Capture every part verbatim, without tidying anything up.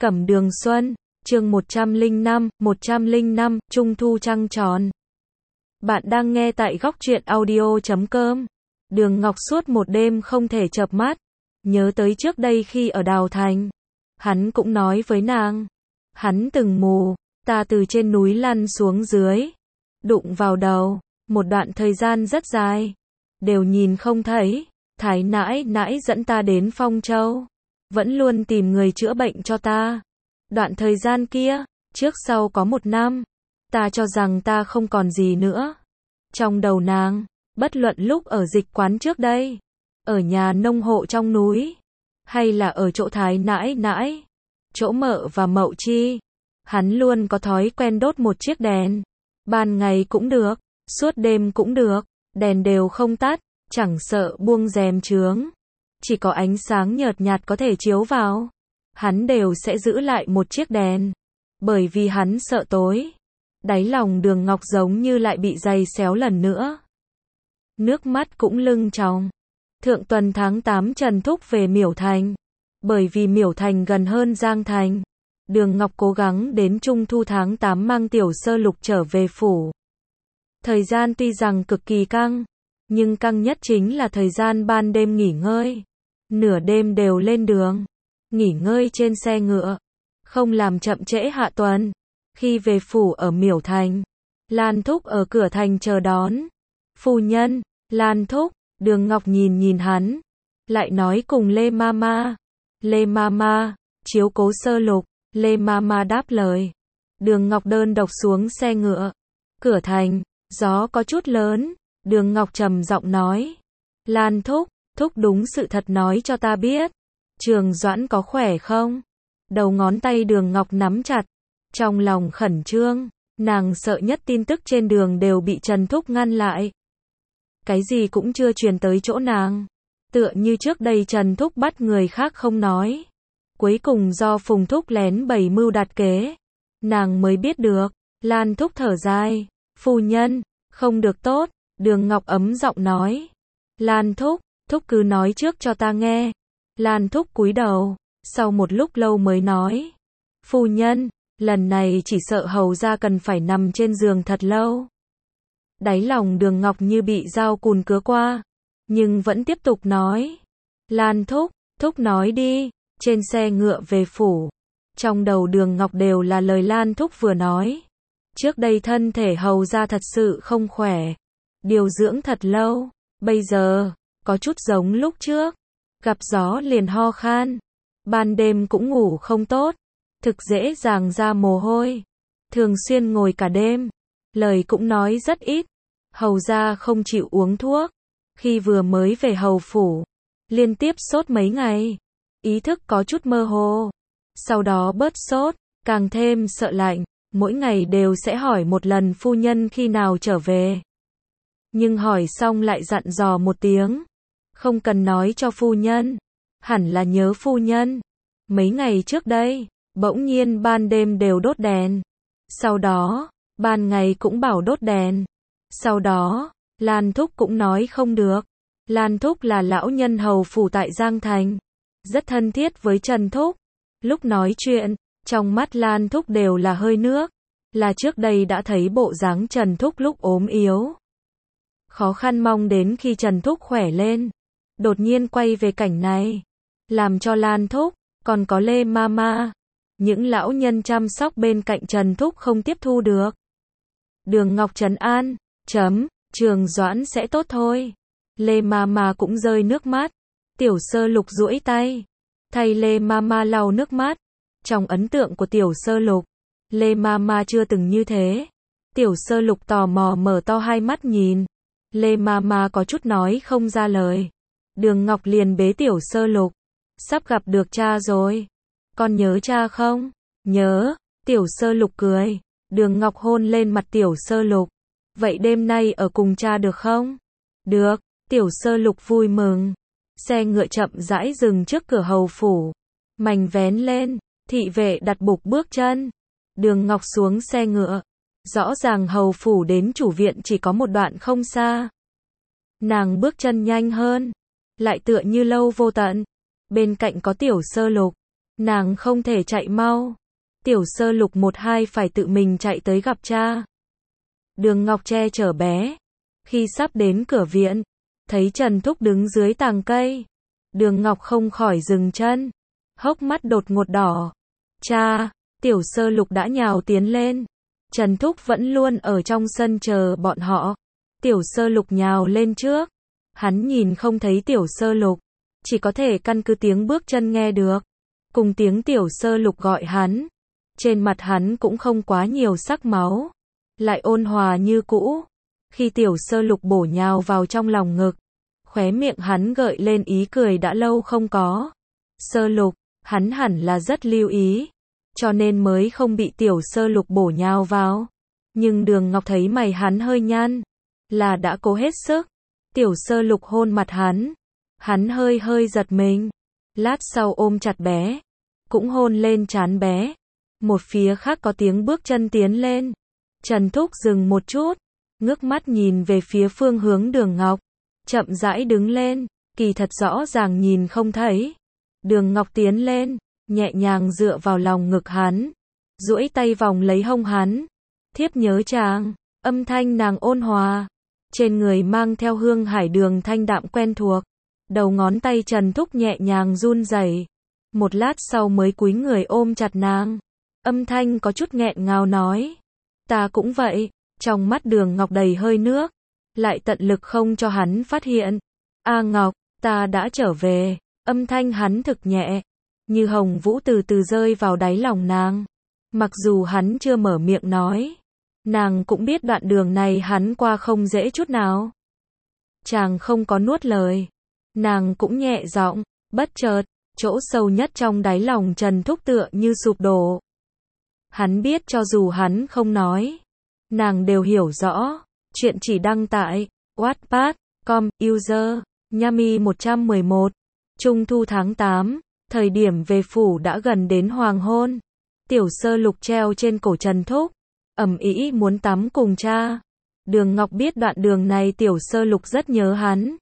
Cẩm Đường Xuân, chương một trăm lẻ năm, một trăm lẻ năm, Trung thu trăng tròn. Bạn đang nghe tại góc truyện audio chấm com. Đường Ngọc suốt một đêm không thể chợp mắt, nhớ tới trước đây khi ở Đào Thành. Hắn cũng nói với nàng, hắn từng mù, ta từ trên núi lăn xuống dưới, đụng vào đầu, một đoạn thời gian rất dài, đều nhìn không thấy, Thái nãi nãi dẫn ta đến Phong Châu, vẫn luôn tìm người chữa bệnh cho ta. Đoạn thời gian kia, trước sau có một năm, ta cho rằng ta không còn gì nữa. Trong đầu nàng, bất luận lúc ở dịch quán trước đây, ở nhà nông hộ trong núi, hay là ở chỗ Thái nãi nãi, chỗ Mợ và Mậu Chi, hắn luôn có thói quen đốt một chiếc đèn. Ban ngày cũng được, suốt đêm cũng được, đèn đều không tắt, chẳng sợ buông rèm chướng. Chỉ có ánh sáng nhợt nhạt có thể chiếu vào, hắn đều sẽ giữ lại một chiếc đèn, bởi vì hắn sợ tối. Đáy lòng Đường Ngọc giống như lại bị giày xéo lần nữa. Nước mắt cũng lưng tròng. Thượng tuần tháng tám Trần Thúc về Miểu Thành. Bởi vì Miểu Thành gần hơn Giang Thành, Đường Ngọc cố gắng đến Trung thu tháng tám mang Tiểu Sơ Lục trở về phủ. Thời gian tuy rằng cực kỳ căng, nhưng căng nhất chính là thời gian ban đêm nghỉ ngơi. Nửa đêm đều lên đường, nghỉ ngơi trên xe ngựa, không làm chậm trễ hạ tuần. Khi về phủ ở Miểu Thành, Lan Thúc ở cửa thành chờ đón. Phu nhân, Lan Thúc, Đường Ngọc nhìn nhìn hắn, lại nói cùng Lê Mama. Lê Mama, chiếu cố Sơ Lục. Lê Mama đáp lời. Đường Ngọc đơn độc xuống xe ngựa. Cửa thành, gió có chút lớn, Đường Ngọc trầm giọng nói. Lan Thúc, Thúc đúng sự thật nói cho ta biết. Trường Doãn có khỏe không? Đầu ngón tay Đường Ngọc nắm chặt, trong lòng khẩn trương, nàng sợ nhất tin tức trên đường đều bị Trần Thúc ngăn lại. Cái gì cũng chưa truyền tới chỗ nàng. Tựa như trước đây Trần Thúc bắt người khác không nói. Cuối cùng do Phùng Thúc lén bày mưu đặt kế, nàng mới biết được. Lan Thúc thở dài. Phu nhân, không được tốt. Đường Ngọc ấm giọng nói. Lan Thúc, Thúc cứ nói trước cho ta nghe. Lan Thúc cúi đầu, sau một lúc lâu mới nói. Phu nhân, lần này chỉ sợ hầu ra cần phải nằm trên giường thật lâu. Đáy lòng Đường Ngọc như bị dao cùn cứa qua, nhưng vẫn tiếp tục nói. Lan Thúc, Thúc nói đi. Trên xe ngựa về phủ, trong đầu Đường Ngọc đều là lời Lan Thúc vừa nói. Trước đây thân thể hầu ra thật sự không khỏe, điều dưỡng thật lâu, bây giờ, có chút giống lúc trước, gặp gió liền ho khan, ban đêm cũng ngủ không tốt, thực dễ dàng ra mồ hôi, thường xuyên ngồi cả đêm, lời cũng nói rất ít, hầu ra không chịu uống thuốc, khi vừa mới về hầu phủ, liên tiếp sốt mấy ngày, ý thức có chút mơ hồ, sau đó bớt sốt, càng thêm sợ lạnh, mỗi ngày đều sẽ hỏi một lần phu nhân khi nào trở về. Nhưng hỏi xong lại dặn dò một tiếng, không cần nói cho phu nhân, hẳn là nhớ phu nhân. Mấy ngày trước đây, bỗng nhiên ban đêm đều đốt đèn, sau đó, ban ngày cũng bảo đốt đèn, sau đó, Lan Thúc cũng nói không được. Lan Thúc là lão nhân hầu phủ tại Giang Thành, rất thân thiết với Trần Thúc. Lúc nói chuyện, trong mắt Lan Thúc đều là hơi nước, là trước đây đã thấy bộ dáng Trần Thúc lúc ốm yếu. Khó khăn mong đến khi Trần Thúc khỏe lên, đột nhiên quay về cảnh này, làm cho Lan Thúc, còn có Lê Mama, những lão nhân chăm sóc bên cạnh Trần Thúc không tiếp thu được. Đường Ngọc trấn an, chấm, Trường Doãn sẽ tốt thôi. Lê Mama cũng rơi nước mắt. Tiểu Sơ Lục duỗi tay, thay Lê Mama lau nước mắt. Trong ấn tượng của Tiểu Sơ Lục, Lê Mama chưa từng như thế. Tiểu Sơ Lục tò mò mở to hai mắt nhìn. Lê Mama có chút nói không ra lời. Đường Ngọc liền bế Tiểu Sơ Lục. Sắp gặp được cha rồi. Con nhớ cha không? Nhớ. Tiểu Sơ Lục cười. Đường Ngọc hôn lên mặt Tiểu Sơ Lục. Vậy đêm nay ở cùng cha được không? Được. Tiểu Sơ Lục vui mừng. Xe ngựa chậm rãi dừng trước cửa hầu phủ. Mành vén lên, thị vệ đặt bục bước chân. Đường Ngọc xuống xe ngựa. Rõ ràng hầu phủ đến chủ viện chỉ có một đoạn không xa. Nàng bước chân nhanh hơn, lại tựa như lâu vô tận. Bên cạnh có Tiểu Sơ Lục. Nàng không thể chạy mau. Tiểu Sơ Lục một hai phải tự mình chạy tới gặp cha. Đường Ngọc che chở bé. Khi sắp đến cửa viện, thấy Trần Thúc đứng dưới tàng cây. Đường Ngọc không khỏi dừng chân. Hốc mắt đột ngột đỏ. Cha, Tiểu Sơ Lục đã nhào tiến lên. Trần Thúc vẫn luôn ở trong sân chờ bọn họ. Tiểu Sơ Lục nhào lên trước. Hắn nhìn không thấy Tiểu Sơ Lục. Chỉ có thể căn cứ tiếng bước chân nghe được. Cùng tiếng Tiểu Sơ Lục gọi hắn. Trên mặt hắn cũng không quá nhiều sắc máu. Lại ôn hòa như cũ. Khi Tiểu Sơ Lục bổ nhào vào trong lòng ngực. Khóe miệng hắn gợi lên ý cười đã lâu không có. Sơ Lục, hắn hẳn là rất lưu ý. Cho nên mới không bị Tiểu Sơ Lục bổ nhào vào. Nhưng Đường Ngọc thấy mày hắn hơi nhăn. Là đã cố hết sức. Tiểu Sơ Lục hôn mặt hắn. Hắn hơi hơi giật mình. Lát sau ôm chặt bé. Cũng hôn lên trán bé. Một phía khác có tiếng bước chân tiến lên. Trần Thúc dừng một chút. Ngước mắt nhìn về phía phương hướng Đường Ngọc. Chậm rãi đứng lên. Kỳ thật rõ ràng nhìn không thấy. Đường Ngọc tiến lên. Nhẹ nhàng dựa vào lòng ngực hắn. Duỗi tay vòng lấy hông hắn. Thiếp nhớ chàng. Âm thanh nàng ôn hòa. Trên người mang theo hương hải đường thanh đạm quen thuộc. Đầu ngón tay Trần Thúc nhẹ nhàng run rẩy. Một lát sau mới cúi người ôm chặt nàng. Âm thanh có chút nghẹn ngào nói. Ta cũng vậy. Trong mắt Đường Ngọc đầy hơi nước. Lại tận lực không cho hắn phát hiện. A Ngọc, ta đã trở về. Âm thanh hắn thực nhẹ. Như hồng vũ từ từ rơi vào đáy lòng nàng. Mặc dù hắn chưa mở miệng nói. Nàng cũng biết đoạn đường này hắn qua không dễ chút nào. Chàng không có nuốt lời. Nàng cũng nhẹ giọng. Bất chợt, chỗ sâu nhất trong đáy lòng Trần Thúc tựa như sụp đổ. Hắn biết cho dù hắn không nói. Nàng đều hiểu rõ. Chuyện chỉ đăng tại Wattpad chấm com, user Nhami một trăm mười một. Trung thu tháng tám. Thời điểm về phủ đã gần đến hoàng hôn. Tiểu Sơ Lục treo trên cổ Trần Thúc. Ầm ĩ muốn tắm cùng cha. Đường Ngọc biết đoạn đường này Tiểu Sơ Lục rất nhớ hắn.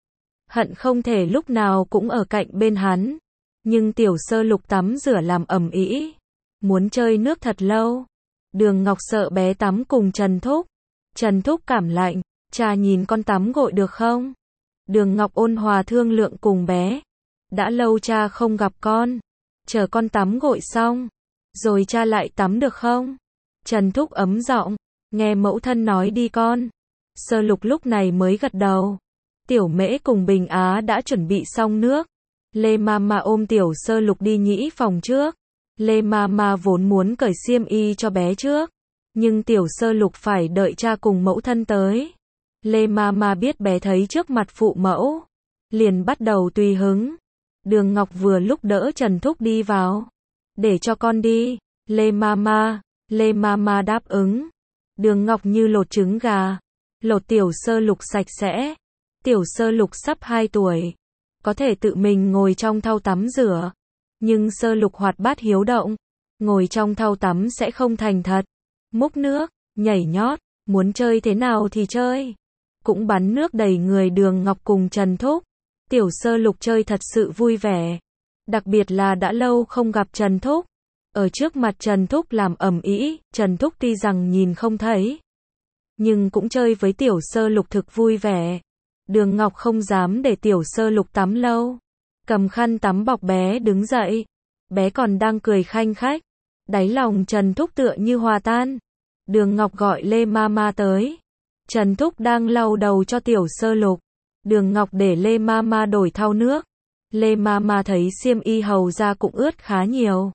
Hận không thể lúc nào cũng ở cạnh bên hắn. Nhưng Tiểu Sơ Lục tắm rửa làm ầm ĩ. Muốn chơi nước thật lâu. Đường Ngọc sợ bé tắm cùng Trần Thúc. Trần Thúc cảm lạnh. Cha nhìn con tắm gội được không? Đường Ngọc ôn hòa thương lượng cùng bé. Đã lâu cha không gặp con. Chờ con tắm gội xong. Rồi cha lại tắm được không? Trần Thúc ấm giọng. Nghe mẫu thân nói đi con. Sơ Lục lúc này mới gật đầu. Tiểu Mễ cùng Bình Á đã chuẩn bị xong nước. Lê Mama ôm Tiểu Sơ Lục đi nhĩ phòng trước. Lê Mama vốn muốn cởi xiêm y cho bé trước. Nhưng Tiểu Sơ Lục phải đợi cha cùng mẫu thân tới. Lê Mama biết bé thấy trước mặt phụ mẫu. Liền bắt đầu tùy hứng. Đường Ngọc vừa lúc đỡ Trần Thúc đi vào. Để cho con đi. Lê Mama. Lê Mama đáp ứng. Đường Ngọc như lột trứng gà. Lột Tiểu Sơ Lục sạch sẽ. Tiểu Sơ Lục sắp hai tuổi. Có thể tự mình ngồi trong thau tắm rửa. Nhưng Sơ Lục hoạt bát hiếu động. Ngồi trong thau tắm sẽ không thành thật. Múc nước, nhảy nhót, muốn chơi thế nào thì chơi. Cũng bắn nước đầy người Đường Ngọc cùng Trần Thúc. Tiểu Sơ Lục chơi thật sự vui vẻ. Đặc biệt là đã lâu không gặp Trần Thúc. Ở trước mặt Trần Thúc làm ầm ĩ, Trần Thúc tuy rằng nhìn không thấy. Nhưng cũng chơi với Tiểu Sơ Lục thực vui vẻ. Đường Ngọc không dám để Tiểu Sơ Lục tắm lâu. Cầm khăn tắm bọc bé đứng dậy. Bé còn đang cười khanh khách. Đáy lòng Trần Thúc tựa như hòa tan. Đường Ngọc gọi Lê Mama tới. Trần Thúc đang lau đầu cho Tiểu Sơ Lục. Đường Ngọc để Lê Mama đổi thau nước. Lê Mama thấy xiêm y hầu ra cũng ướt khá nhiều.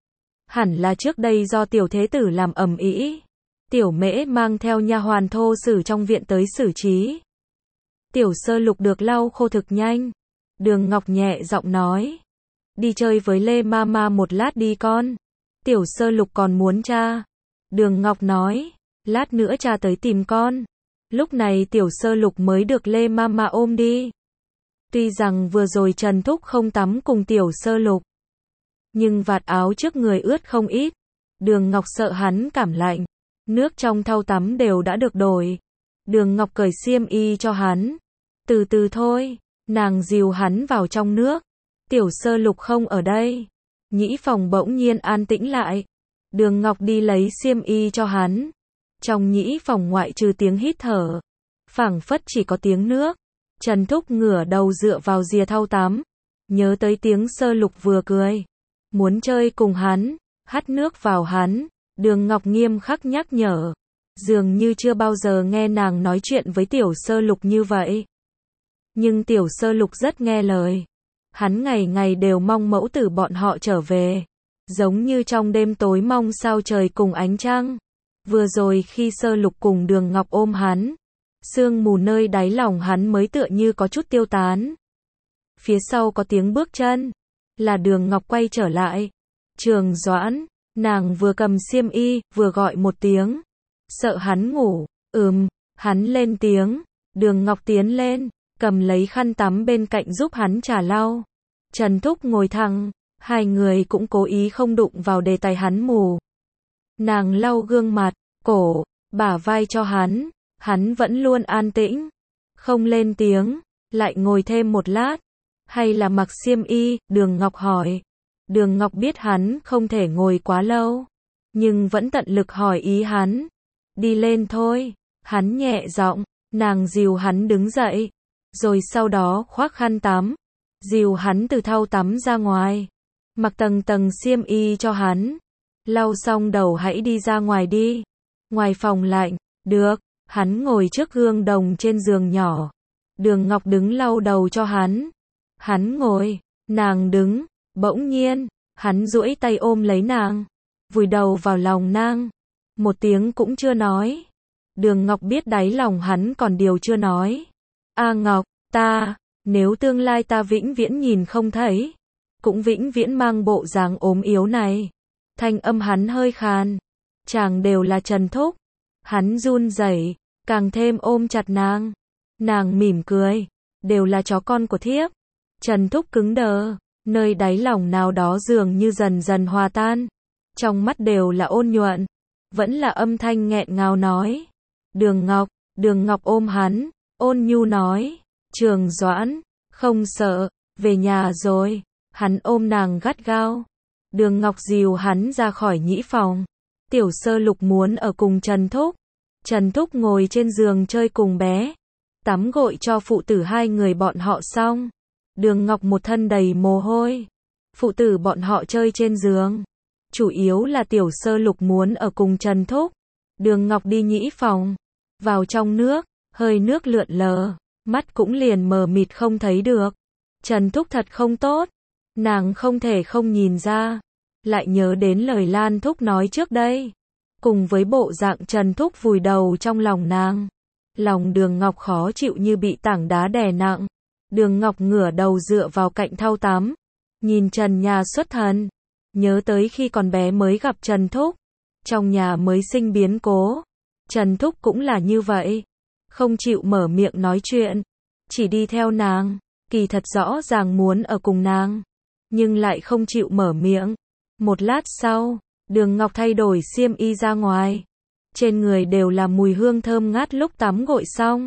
Hẳn là trước đây do Tiểu Thế Tử làm ầm ĩ. Tiểu Mễ mang theo nha hoàn thô sử trong viện tới xử trí. Tiểu Sơ Lục được lau khô thực nhanh. Đường Ngọc nhẹ giọng nói. Đi chơi với Lê Mama một lát đi con. Tiểu Sơ Lục còn muốn cha. Đường Ngọc nói. Lát nữa cha tới tìm con. Lúc này Tiểu Sơ Lục mới được Lê Mama ôm đi. Tuy rằng vừa rồi Trần Thúc không tắm cùng Tiểu Sơ Lục. Nhưng vạt áo trước người ướt không ít. Đường Ngọc sợ hắn cảm lạnh. Nước trong thau tắm đều đã được đổi. Đường Ngọc cởi xiêm y cho hắn. Từ từ thôi. Nàng dìu hắn vào trong nước. Tiểu Sơ Lục không ở đây. Nhĩ phòng bỗng nhiên an tĩnh lại. Đường Ngọc đi lấy xiêm y cho hắn. Trong nhĩ phòng ngoại trừ tiếng hít thở, phảng phất chỉ có tiếng nước. Trần Thúc ngửa đầu dựa vào rìa thau tắm, nhớ tới tiếng Sơ Lục vừa cười, muốn chơi cùng hắn, hắt nước vào hắn. Đường Ngọc nghiêm khắc nhắc nhở, dường như chưa bao giờ nghe nàng nói chuyện với tiểu Sơ Lục như vậy. Nhưng tiểu Sơ Lục rất nghe lời. Hắn ngày ngày đều mong mẫu tử bọn họ trở về, giống như trong đêm tối mong sao trời cùng ánh trăng. Vừa rồi khi Sơ Lục cùng Đường Ngọc ôm hắn, sương mù nơi đáy lòng hắn mới tựa như có chút tiêu tán. Phía sau có tiếng bước chân, là Đường Ngọc quay trở lại. Trường Doãn, nàng vừa cầm xiêm y, vừa gọi một tiếng. Sợ hắn ngủ, ừm, hắn lên tiếng. Đường Ngọc tiến lên, cầm lấy khăn tắm bên cạnh giúp hắn chà lau. Trần Thúc ngồi thẳng, hai người cũng cố ý không đụng vào đề tài hắn mù. Nàng lau gương mặt, cổ, bả vai cho hắn, hắn vẫn luôn an tĩnh, không lên tiếng, lại ngồi thêm một lát. Hay là mặc xiêm y, Đường Ngọc hỏi. Đường Ngọc biết hắn không thể ngồi quá lâu, nhưng vẫn tận lực hỏi ý hắn. Đi lên thôi, hắn nhẹ giọng, nàng dìu hắn đứng dậy, rồi sau đó khoác khăn tắm, dìu hắn từ thau tắm ra ngoài, mặc tầng tầng xiêm y cho hắn. Lau xong đầu hãy đi ra ngoài đi. Ngoài phòng lạnh, được, hắn ngồi trước gương đồng trên giường nhỏ. Đường Ngọc đứng lau đầu cho hắn. Hắn ngồi, nàng đứng, bỗng nhiên, hắn duỗi tay ôm lấy nàng, vùi đầu vào lòng nàng, một tiếng cũng chưa nói. Đường Ngọc biết đáy lòng hắn còn điều chưa nói. A Ngọc, ta, nếu tương lai ta vĩnh viễn nhìn không thấy, cũng vĩnh viễn mang bộ dáng ốm yếu này. Thanh âm hắn hơi khàn. Chàng đều là Trần Thúc. Hắn run rẩy, càng thêm ôm chặt nàng. Nàng mỉm cười, đều là chó con của thiếp. Trần Thúc cứng đờ, nơi đáy lòng nào đó dường như dần dần hòa tan. Trong mắt đều là ôn nhuận, vẫn là âm thanh nghẹn ngào nói. Đường Ngọc, Đường Ngọc ôm hắn, ôn nhu nói. Trường Doãn, không sợ, về nhà rồi. Hắn ôm nàng gắt gao. Đường Ngọc dìu hắn ra khỏi nhĩ phòng. Tiểu Sơ Lục muốn ở cùng Trần Thúc. Trần Thúc ngồi trên giường chơi cùng bé. Tắm gội cho phụ tử hai người bọn họ xong. Đường Ngọc một thân đầy mồ hôi. Phụ tử bọn họ chơi trên giường. Chủ yếu là Tiểu Sơ Lục muốn ở cùng Trần Thúc. Đường Ngọc đi nhĩ phòng. Vào trong nước, hơi nước lượn lờ. Mắt cũng liền mờ mịt không thấy được. Trần Thúc thật không tốt. Nàng không thể không nhìn ra. Lại nhớ đến lời Lan Thúc nói trước đây. Cùng với bộ dạng Trần Thúc vùi đầu trong lòng nàng. Lòng Đường Ngọc khó chịu như bị tảng đá đè nặng. Đường Ngọc ngửa đầu dựa vào cạnh thau tắm. Nhìn trần nhà xuất thần. Nhớ tới khi còn bé mới gặp Trần Thúc. Trong nhà mới sinh biến cố. Trần Thúc cũng là như vậy. Không chịu mở miệng nói chuyện. Chỉ đi theo nàng. Kỳ thật rõ ràng muốn ở cùng nàng. Nhưng lại không chịu mở miệng. Một lát sau, Đường Ngọc thay đổi xiêm y ra ngoài. Trên người đều là mùi hương thơm ngát lúc tắm gội xong.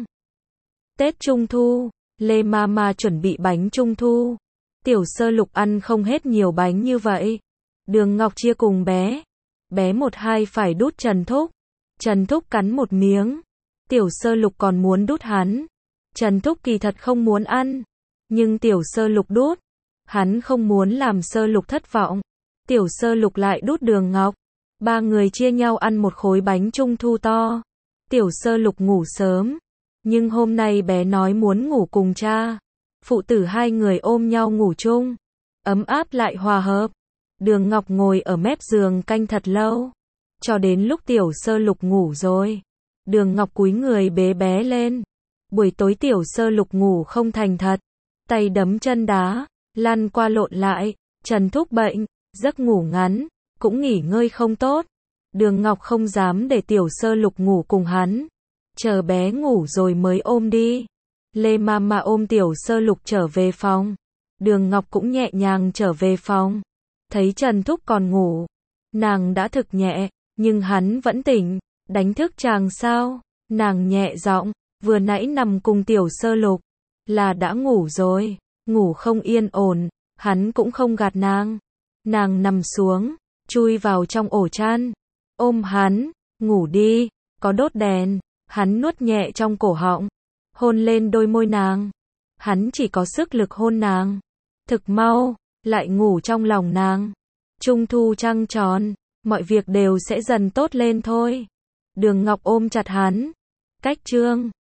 Tết Trung Thu, Lê Mama chuẩn bị bánh Trung Thu. Tiểu Sơ Lục ăn không hết nhiều bánh như vậy. Đường Ngọc chia cùng bé. Bé một hai phải đút Trần Thúc. Trần Thúc cắn một miếng. Tiểu Sơ Lục còn muốn đút hắn. Trần Thúc kỳ thật không muốn ăn. Nhưng Tiểu Sơ Lục đút. Hắn không muốn làm Sơ Lục thất vọng. Tiểu Sơ Lục lại đút Đường Ngọc. Ba người chia nhau ăn một khối bánh Trung Thu to. Tiểu Sơ Lục ngủ sớm. Nhưng hôm nay bé nói muốn ngủ cùng cha. Phụ tử hai người ôm nhau ngủ chung. Ấm áp lại hòa hợp. Đường Ngọc ngồi ở mép giường canh thật lâu. Cho đến lúc Tiểu Sơ Lục ngủ rồi. Đường Ngọc cúi người bế bé lên. Buổi tối Tiểu Sơ Lục ngủ không thành thật. Tay đấm chân đá. Lăn qua lộn lại. Trần Thúc bệnh. Giấc ngủ ngắn. Cũng nghỉ ngơi không tốt. Đường Ngọc không dám để Tiểu Sơ Lục ngủ cùng hắn. Chờ bé ngủ rồi mới ôm đi. Lê Mama ôm Tiểu Sơ Lục trở về phòng. Đường Ngọc cũng nhẹ nhàng trở về phòng. Thấy Trần Thúc còn ngủ. Nàng đã thực nhẹ, nhưng hắn vẫn tỉnh. Đánh thức chàng sao? Nàng nhẹ giọng, vừa nãy nằm cùng Tiểu Sơ Lục. Là đã ngủ rồi. Ngủ không yên ổn. Hắn cũng không gạt nàng. Nàng nằm xuống, chui vào trong ổ chăn, ôm hắn, ngủ đi, có đốt đèn, hắn nuốt nhẹ trong cổ họng, hôn lên đôi môi nàng. Hắn chỉ có sức lực hôn nàng. Thực mau, lại ngủ trong lòng nàng. Trung thu trăng tròn, mọi việc đều sẽ dần tốt lên thôi. Đường Ngọc ôm chặt hắn. Cách chương